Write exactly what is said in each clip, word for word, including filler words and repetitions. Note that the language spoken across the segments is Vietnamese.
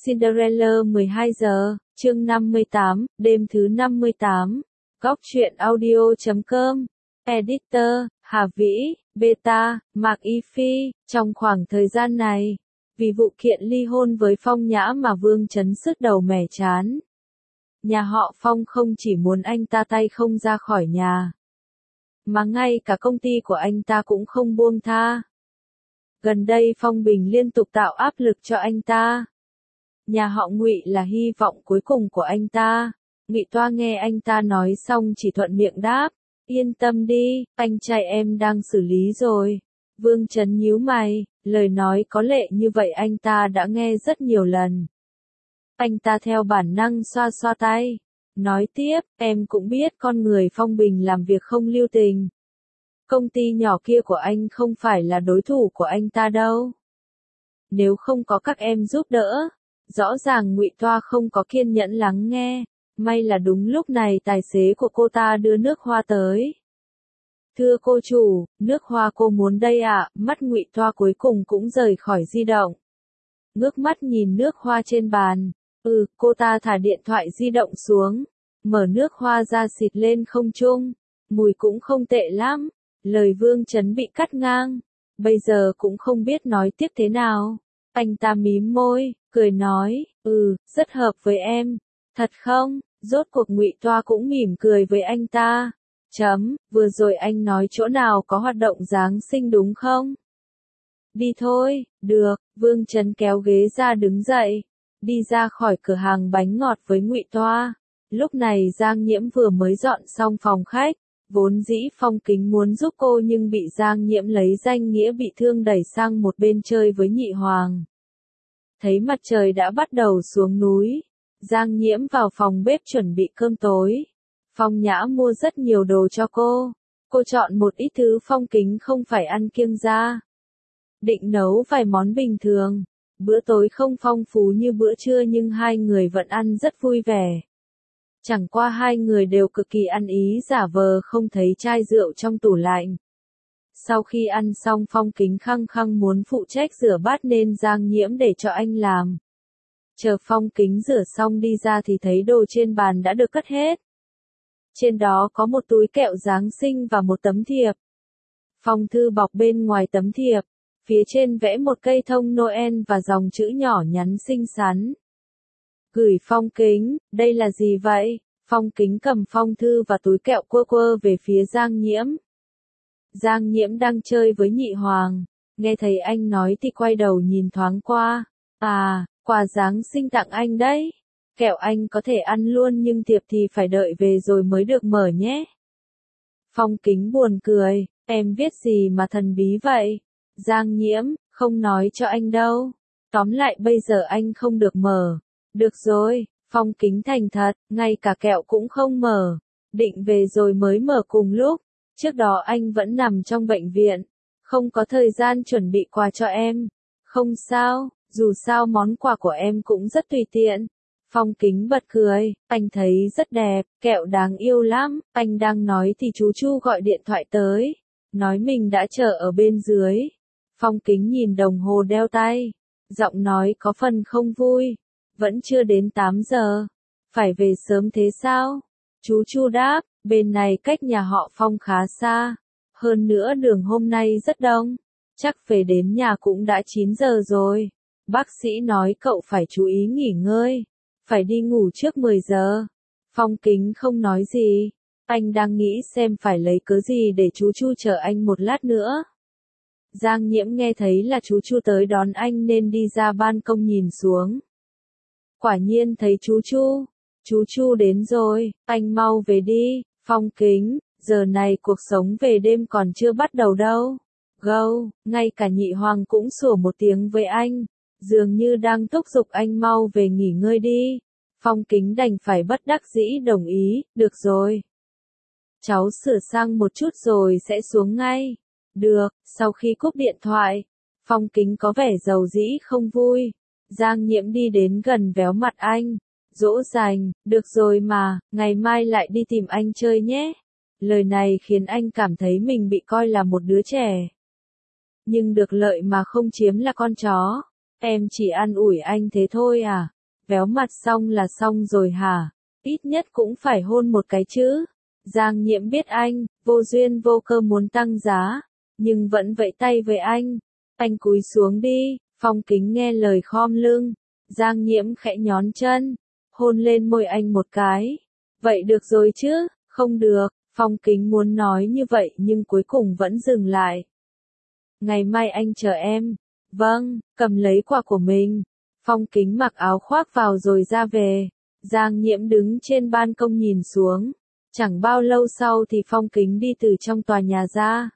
Cinderella mười hai giờ, chương năm mươi tám, đêm thứ năm mươi tám. Góc truyện audio chấm com. Editor, Hà Vĩ, Beta, Mạc Y Phi. Trong khoảng thời gian này, vì vụ kiện ly hôn với Phong Nhã mà Vương Chấn sứt đầu mẻ chán. Nhà họ Phong không chỉ muốn anh ta tay không ra khỏi nhà, mà ngay cả công ty của anh ta cũng không buông tha. Gần đây Phong Bình liên tục tạo áp lực cho anh ta. Nhà họ Ngụy là hy vọng cuối cùng của anh ta. Ngụy Toa nghe anh ta nói xong chỉ thuận miệng đáp, yên tâm đi, anh trai em đang xử lý rồi. Vương Chấn nhíu mày, lời nói có lệ như vậy anh ta đã nghe rất nhiều lần. Anh ta theo bản năng xoa xoa tay, nói tiếp, em cũng biết con người Phong Bình làm việc không lưu tình. Công ty nhỏ kia của anh không phải là đối thủ của anh ta đâu. Nếu không có các em giúp đỡ, rõ ràng Ngụy Toa không có kiên nhẫn lắng nghe. May là đúng lúc này tài xế của cô ta đưa nước hoa tới. Thưa cô chủ, nước hoa cô muốn đây ạ. Mắt Ngụy Toa cuối cùng cũng rời khỏi di động. Ngước mắt nhìn nước hoa trên bàn. Ừ, cô ta thả điện thoại di động xuống, mở nước hoa ra xịt lên không trung. Mùi cũng không tệ lắm. Lời Vương Chấn bị cắt ngang. Bây giờ cũng không biết nói tiếp thế nào. Anh ta mím môi, cười nói, ừ, rất hợp với em. Thật không? Rốt cuộc Ngụy Toa cũng mỉm cười với anh ta. Chấm, vừa rồi anh nói chỗ nào có hoạt động Giáng sinh đúng không? Đi thôi, được, Vương Chấn kéo ghế ra đứng dậy, đi ra khỏi cửa hàng bánh ngọt với Ngụy Toa. Lúc này Giang Nhiễm vừa mới dọn xong phòng khách, vốn dĩ Phong Kính muốn giúp cô nhưng bị Giang Nhiễm lấy danh nghĩa bị thương đẩy sang một bên chơi với Nhị Hoàng. Thấy mặt trời đã bắt đầu xuống núi, Giang Nhiễm vào phòng bếp chuẩn bị cơm tối. Phong Nhã mua rất nhiều đồ cho cô. Cô chọn một ít thứ Phong Kính không phải ăn kiêng ra. Định nấu vài món bình thường. Bữa tối không phong phú như bữa trưa nhưng hai người vẫn ăn rất vui vẻ. Chẳng qua hai người đều cực kỳ ăn ý giả vờ không thấy chai rượu trong tủ lạnh. Sau khi ăn xong Phong Kính khăng khăng muốn phụ trách rửa bát nên Giang Nhiễm để cho anh làm. Chờ Phong Kính rửa xong đi ra thì thấy đồ trên bàn đã được cất hết. Trên đó có một túi kẹo Giáng sinh và một tấm thiệp. Phong thư bọc bên ngoài tấm thiệp, phía trên vẽ một cây thông Noel và dòng chữ nhỏ nhắn xinh xắn. Gửi Phong Kính, đây là gì vậy? Phong Kính cầm phong thư và túi kẹo quơ quơ về phía Giang Nhiễm. Giang Nhiễm đang chơi với Nhị Hoàng, nghe thấy anh nói thì quay đầu nhìn thoáng qua. À, quà Giáng sinh tặng anh đấy. Kẹo anh có thể ăn luôn nhưng thiệp thì phải đợi về rồi mới được mở nhé. Phong Kính buồn cười, em viết gì mà thần bí vậy? Giang Nhiễm, không nói cho anh đâu. Tóm lại bây giờ anh không được mở. Được rồi, Phong Kính thành thật, ngay cả kẹo cũng không mở. Định về rồi mới mở cùng lúc. Trước đó anh vẫn nằm trong bệnh viện, không có thời gian chuẩn bị quà cho em. Không sao, dù sao món quà của em cũng rất tùy tiện. Phong Kính bật cười, anh thấy rất đẹp, kẹo đáng yêu lắm. Anh đang nói thì chú Chu gọi điện thoại tới, nói mình đã chờ ở bên dưới. Phong Kính nhìn đồng hồ đeo tay, giọng nói có phần không vui. Vẫn chưa đến tám giờ, phải về sớm thế sao? Chú Chu đáp, bên này cách nhà họ Phong khá xa, hơn nữa đường hôm nay rất đông, chắc về đến nhà cũng đã chín giờ rồi. Bác sĩ nói cậu phải chú ý nghỉ ngơi, phải đi ngủ trước mười giờ. Phong Kính không nói gì, anh đang nghĩ xem phải lấy cớ gì để chú Chu chờ anh một lát nữa. Giang Nhiễm nghe thấy là chú Chu tới đón anh nên đi ra ban công nhìn xuống. Quả nhiên thấy chú Chu. Chú Chu đến rồi, anh mau về đi. Phong Kính, giờ này cuộc sống về đêm còn chưa bắt đầu đâu. Gâu, ngay cả Nhị Hoàng cũng sủa một tiếng với anh, dường như đang thúc giục anh mau về nghỉ ngơi đi. Phong Kính đành phải bất đắc dĩ đồng ý, được rồi. Cháu sửa sang một chút rồi sẽ xuống ngay. Được, sau khi cúp điện thoại, Phong Kính có vẻ giàu dĩ không vui. Giang Nhiễm đi đến gần véo mặt anh, dỗ dành, được rồi mà, ngày mai lại đi tìm anh chơi nhé. Lời này khiến anh cảm thấy mình bị coi là một đứa trẻ. Nhưng được lợi mà không chiếm là con chó. Em chỉ an ủi anh thế thôi à? véo mặt xong là xong rồi hả? Ít nhất cũng phải hôn một cái chứ. Giang Nhiễm biết anh, vô duyên vô cơ muốn tăng giá, nhưng vẫn vẫy tay với anh. Anh cúi xuống đi, Phong Kính nghe lời khom lưng. Giang Nhiễm khẽ nhón chân, hôn lên môi anh một cái. Vậy được rồi chứ, không được, Phong Kính muốn nói như vậy nhưng cuối cùng vẫn dừng lại. Ngày mai anh chờ em. Vâng, cầm lấy quà của mình. Phong Kính mặc áo khoác vào rồi ra về. Giang Nhiễm đứng trên ban công nhìn xuống. Chẳng bao lâu sau thì Phong Kính đi từ trong tòa nhà ra.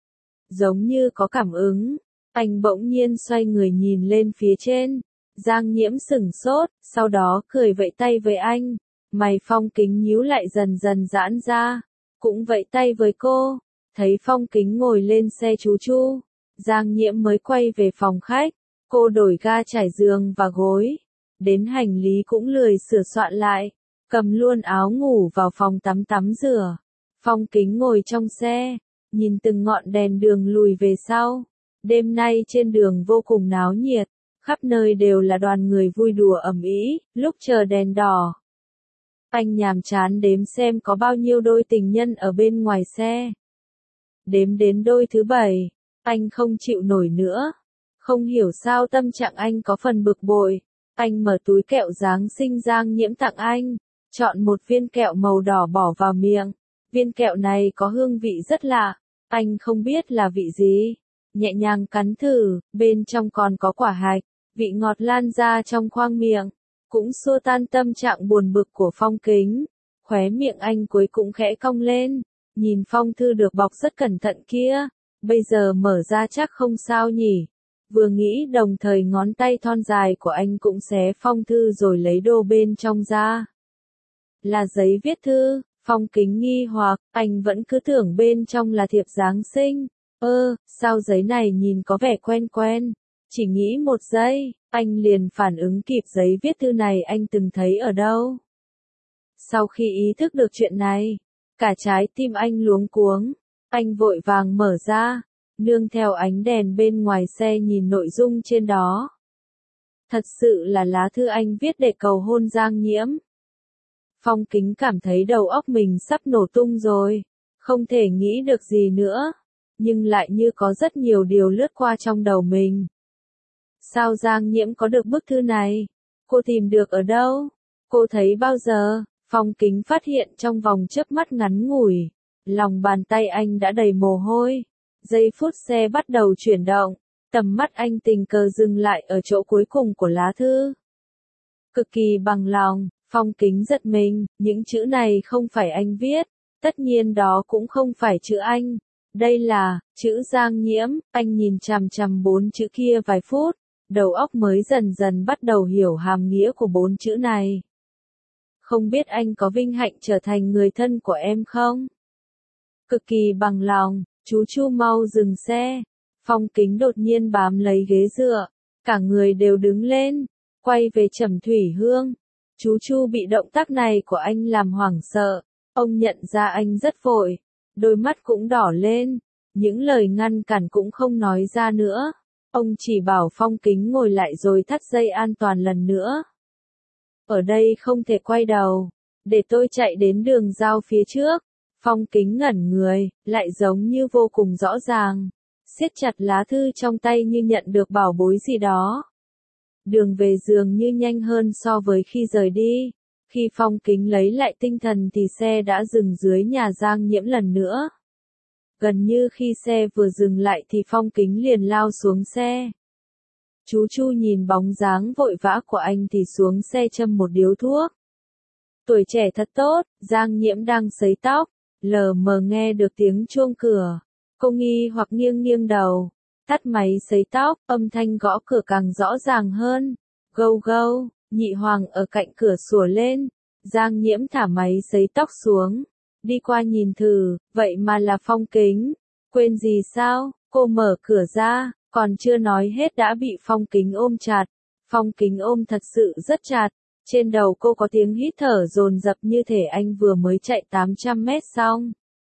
Giống như có cảm ứng, anh bỗng nhiên xoay người nhìn lên phía trên. Giang Nhiễm sửng sốt, sau đó cười vẫy tay với anh. Mày Phong Kính nhíu lại dần dần giãn ra, cũng vẫy tay với cô. Thấy Phong Kính ngồi lên xe chú Chu, Giang Nhiễm mới quay về phòng khách. Cô đổi ga trải giường và gối, đến hành lý cũng lười sửa soạn lại, cầm luôn áo ngủ vào phòng tắm tắm rửa. Phong Kính ngồi trong xe, nhìn từng ngọn đèn đường lùi về sau. Đêm nay trên đường vô cùng náo nhiệt, khắp nơi đều là đoàn người vui đùa ầm ĩ, lúc chờ đèn đỏ. Anh nhàm chán đếm xem có bao nhiêu đôi tình nhân ở bên ngoài xe. Đếm đến đôi thứ bảy, anh không chịu nổi nữa. Không hiểu sao tâm trạng anh có phần bực bội. Anh mở túi kẹo Giáng sinh Giang Nhiễm tặng anh, chọn một viên kẹo màu đỏ bỏ vào miệng. Viên kẹo này có hương vị rất lạ, anh không biết là vị gì. Nhẹ nhàng cắn thử, bên trong còn có quả hạch, vị ngọt lan ra trong khoang miệng, cũng xua tan tâm trạng buồn bực của Phong Kính. Khóe miệng anh cuối cũng khẽ cong lên, nhìn phong thư được bọc rất cẩn thận kia, bây giờ mở ra chắc không sao nhỉ. Vừa nghĩ đồng thời ngón tay thon dài của anh cũng xé phong thư rồi lấy đồ bên trong ra. Là giấy viết thư. Phong Kính nghi hoặc, anh vẫn cứ tưởng bên trong là thiệp Giáng sinh. Ơ, sao giấy này nhìn có vẻ quen quen. Chỉ nghĩ một giây, anh liền phản ứng kịp giấy viết thư này anh từng thấy ở đâu. Sau khi ý thức được chuyện này, cả trái tim anh luống cuống. Anh vội vàng mở ra, nương theo ánh đèn bên ngoài xe nhìn nội dung trên đó. Thật sự là lá thư anh viết để cầu hôn Giang Nhiễm. Phong Kính cảm thấy đầu óc mình sắp nổ tung rồi, không thể nghĩ được gì nữa, nhưng lại như có rất nhiều điều lướt qua trong đầu mình. Sao Giang Nhiễm có được bức thư này? Cô tìm được ở đâu? Cô thấy bao giờ? Phong Kính phát hiện trong vòng chớp mắt ngắn ngủi, lòng bàn tay anh đã đầy mồ hôi. Giây phút xe bắt đầu chuyển động, tầm mắt anh tình cờ dừng lại ở chỗ cuối cùng của lá thư. Cực kỳ bằng lòng, Phong Kính giật mình, những chữ này không phải anh viết, tất nhiên đó cũng không phải chữ anh. Đây là chữ Giang Nhiễm. Anh nhìn chằm chằm bốn chữ kia vài phút, đầu óc mới dần dần bắt đầu hiểu hàm nghĩa của bốn chữ này. Không biết anh có vinh hạnh trở thành người thân của em không? Cực kỳ bằng lòng, chú Chu mau dừng xe. Phong Kính đột nhiên bám lấy ghế dựa, cả người đều đứng lên, quay về Trầm Thủy Hương. Chú Chu bị động tác này của anh làm hoảng sợ, ông nhận ra anh rất vội, đôi mắt cũng đỏ lên, những lời ngăn cản cũng không nói ra nữa. Ông chỉ bảo Phong Kính ngồi lại rồi thắt dây an toàn lần nữa. Ở đây không thể quay đầu, để tôi chạy đến đường giao phía trước. Phong Kính ngẩn người, lại giống như vô cùng rõ ràng, siết chặt lá thư trong tay như nhận được bảo bối gì đó. Đường về dường như nhanh hơn so với khi rời đi. Khi Phong Kính lấy lại tinh thần thì xe đã dừng dưới nhà Giang Nhiễm lần nữa. Gần như khi xe vừa dừng lại thì Phong Kính liền lao xuống xe. Chú Chu nhìn bóng dáng vội vã của anh thì xuống xe châm một điếu thuốc. Tuổi trẻ thật tốt, Giang Nhiễm đang sấy tóc, lờ mờ nghe được tiếng chuông cửa. Cô nghi hoặc nghiêng nghiêng đầu, tắt máy sấy tóc, âm thanh gõ cửa càng rõ ràng hơn. Gâu gâu, Nhị Hoàng ở cạnh cửa sủa lên. Giang Nhiễm thả máy sấy tóc xuống, đi qua nhìn thử, vậy mà là Phong Kính. Quên gì sao? Cô mở cửa ra, còn chưa nói hết đã bị Phong Kính ôm chặt. Phong Kính ôm thật sự rất chặt, trên đầu cô có tiếng hít thở dồn dập như thể anh vừa mới chạy tám trăm mét xong.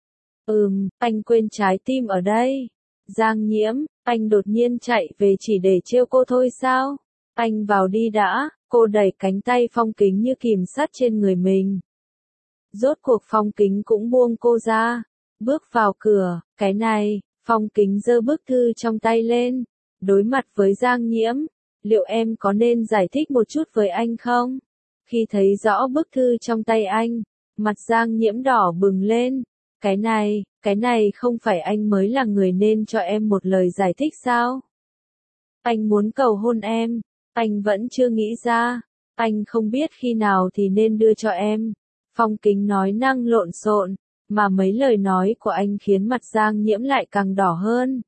Ừm, anh quên trái tim ở đây. Giang Nhiễm, anh đột nhiên chạy về chỉ để trêu cô thôi sao? Anh vào đi đã, Cô đẩy cánh tay Phong Kính như kìm sắt trên người mình. Rốt cuộc Phong Kính cũng buông cô ra. Bước vào cửa, cái này, Phong Kính giơ bức thư trong tay lên. Đối mặt với Giang Nhiễm, liệu em có nên giải thích một chút với anh không? Khi thấy rõ bức thư trong tay anh, mặt Giang Nhiễm đỏ bừng lên. Cái này, cái này không phải anh mới là người nên cho em một lời giải thích sao? Anh muốn cầu hôn em, anh vẫn chưa nghĩ ra, anh không biết khi nào thì nên đưa cho em. Phong Kính nói năng lộn xộn, mà mấy lời nói của anh khiến mặt Giang Nhiễm lại càng đỏ hơn.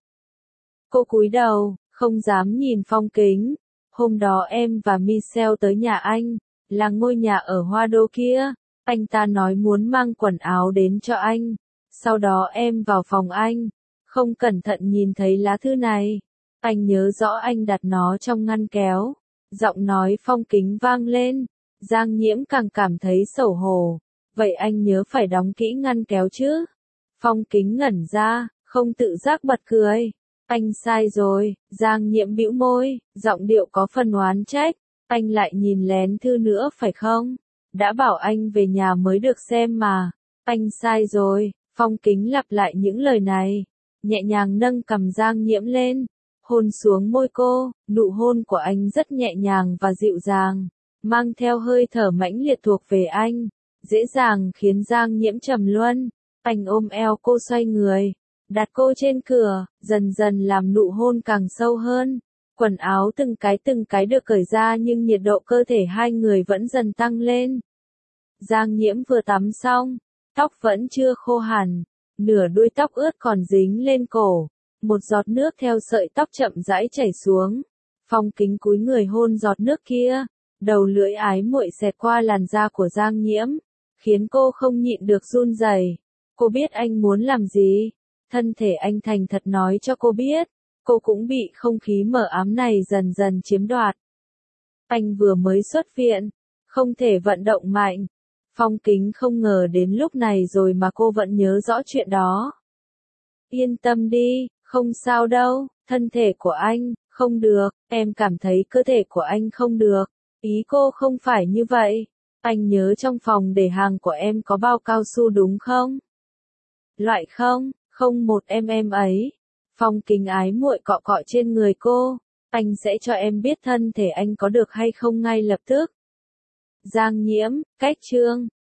Cô cúi đầu, không dám nhìn Phong Kính. Hôm đó em và Michelle tới nhà anh, là ngôi nhà ở Hoa Đô kia. Anh ta nói muốn mang quần áo đến cho anh. Sau đó em vào phòng anh, không cẩn thận nhìn thấy lá thư này. Anh nhớ rõ anh đặt nó trong ngăn kéo. Giọng nói Phong Kính vang lên. Giang Nhiễm càng cảm thấy xấu hổ. Vậy anh nhớ phải đóng kỹ ngăn kéo chứ? Phong Kính ngẩn ra, không tự giác bật cười. Anh sai rồi, Giang Nhiễm bĩu môi, giọng điệu có phần oán trách. Anh lại nhìn lén thư nữa phải không? Đã bảo anh về nhà mới được xem mà. Anh sai rồi, Phong Kính lặp lại những lời này. Nhẹ nhàng nâng cằm Giang Nhiễm lên, hôn xuống môi cô. Nụ hôn của anh rất nhẹ nhàng và dịu dàng, mang theo hơi thở mãnh liệt thuộc về anh. Dễ dàng khiến Giang Nhiễm trầm luân. Anh ôm eo cô xoay người, đặt cô trên cửa, dần dần làm nụ hôn càng sâu hơn. Quần áo từng cái từng cái được cởi ra nhưng nhiệt độ cơ thể hai người vẫn dần tăng lên. Giang Nhiễm vừa tắm xong, tóc vẫn chưa khô hẳn, nửa đuôi tóc ướt còn dính lên cổ. Một giọt nước theo sợi tóc chậm rãi chảy xuống. Phong Kính cúi người hôn giọt nước kia, đầu lưỡi ái muội xẹt qua làn da của Giang Nhiễm, khiến cô không nhịn được run rẩy. Cô biết anh muốn làm gì, thân thể anh thành thật nói cho cô biết. Cô cũng bị không khí mờ ám này dần dần chiếm đoạt. Anh vừa mới xuất viện, không thể vận động mạnh. Phong Kính không ngờ đến lúc này rồi mà cô vẫn nhớ rõ chuyện đó. Yên tâm đi, không sao đâu, thân thể của anh, không được, em cảm thấy cơ thể của anh không được. Ý cô không phải như vậy. Anh nhớ trong phòng để hàng của em có bao cao su đúng không? Loại không, không một em em ấy. Phong Kính ái muội cọ cọ trên người cô. Anh sẽ cho em biết thân thể anh có được hay không ngay lập tức. Giang Nhiễm, cách chương